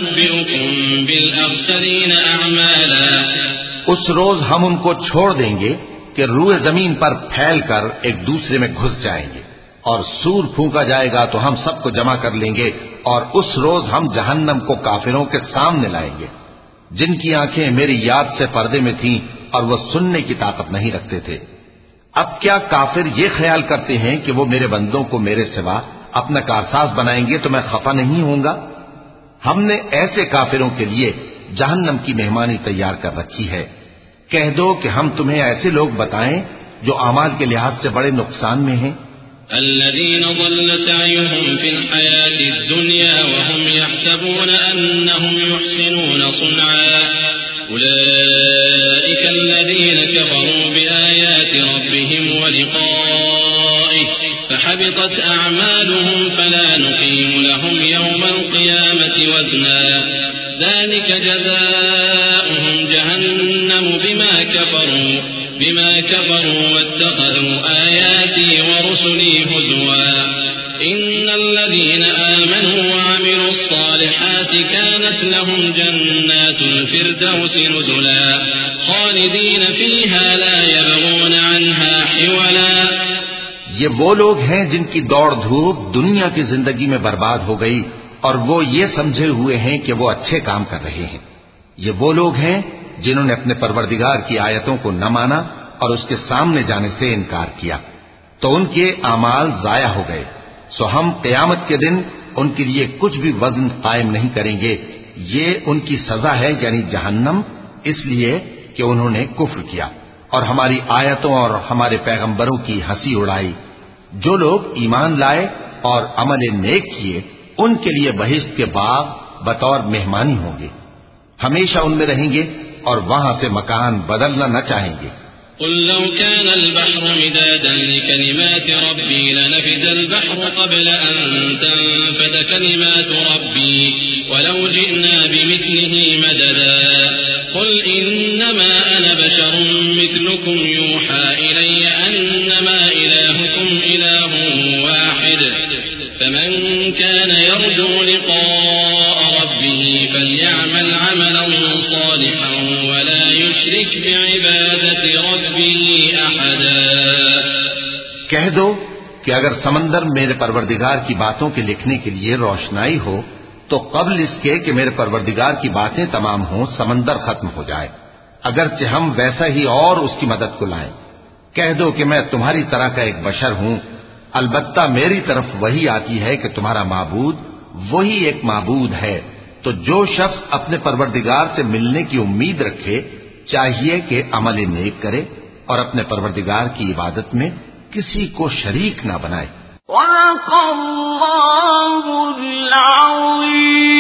[SPEAKER 4] ننبئكم بالأخسرين أعمالا.
[SPEAKER 2] اس روز ہم ان کو چھوڑ دیں گے کہ روئے زمین پر پھیل کر ایک دوسرے میں گھس جائیں گے، اور سور پھونکا جائے گا تو ہم سب کو جمع کر لیں گے، اور اس روز ہم جہنم کو کافروں کے سامنے لائیں گے جن کی آنکھیں میری یاد سے پردے میں تھیں اور وہ سننے کی طاقت نہیں رکھتے تھے. اب کیا کافر یہ خیال کرتے ہیں کہ وہ میرے بندوں کو میرے سوا اپنا کارساز بنائیں گے تو میں خفا نہیں ہوں گا؟ ہم نے ایسے کافروں کے لیے جہنم کی مہمانی تیار کر رکھی ہے. کہہ دو کہ ہم تمہیں ایسے لوگ بتائیں جو اعمال کے لحاظ سے بڑے نقصان میں ہیں.
[SPEAKER 4] الذين ضل سعيهم في الحياة الدنيا وهم يحسبون أنهم يحسنون صنعا أولئك الذين كفروا بآيات ربهم ولقائه فحبطت أعمالهم فلا نقيم لهم يوم القيامة وزنا ذلك جزاؤهم جهنم بما كفروا بما كفروا واتخذوا آياتي ورسلي هزوا إن الذين آمنوا وعملوا الصالحات كانت لهم جنات الفردوس نزلا خالدين فيها لا يبغون عنها حولا.
[SPEAKER 2] یہ وہ لوگ ہیں جن کی دوڑ دھوپ دنیا کی زندگی میں برباد ہو گئی اور وہ یہ سمجھے ہوئے ہیں کہ وہ اچھے کام کر رہے ہیں. یہ وہ لوگ ہیں جنہوں نے اپنے پروردگار کی آیتوں کو نہ مانا اور اس کے سامنے جانے سے انکار کیا تو ان کے اعمال ضائع ہو گئے. سو ہم قیامت کے دن ان کے لیے کچھ بھی وزن قائم نہیں کریں گے. یہ ان کی سزا ہے یعنی جہنم، اس لیے کہ انہوں نے کفر کیا اور ہماری آیتوں اور ہمارے پیغمبروں کی ہنسی اڑائی. جو لوگ ایمان لائے اور عمل نیک کیے ان کے لیے بہشت کے باغ بطور مہمانی ہوں گے. ہمیشہ ان میں رہیں گے اور وہاں سے مکان بدلنا نہ چاہیں گے۔
[SPEAKER 4] قل لو كان البحر مدادا لكلمات ربي لنفد البحر قبل أن تنفد كلمات ربي ولو جئنا بمثله مددا قل إنما أنا بشر مثلكم يوحى إلي أنما إلهكم إله واحد فمن كان يرجو لقاء ربه فليعمل عملا صالحا ولا يشرك بعبادة ربه أحدا۔
[SPEAKER 2] کہہ دو کہ اگر سمندر میرے پروردگار کی باتوں کے لکھنے کے لیے روشنائی ہو تو قبل اس کے کہ میرے پروردگار کی باتیں تمام ہوں سمندر ختم ہو جائے، اگرچہ ہم ویسا ہی اور اس کی مدد کو لائیں۔ کہہ دو کہ میں تمہاری طرح کا ایک بشر ہوں، البتہ میری طرف وہی آتی ہے کہ تمہارا معبود وہی ایک معبود ہے، تو جو شخص اپنے پروردگار سے ملنے کی امید رکھے چاہیے کہ عمل نیک کرے اور اپنے پروردگار کی عبادت میں کسی کو شریک نہ بنائے۔
[SPEAKER 5] وَلَقَ اللَّهُ الْعَظِيمُ۔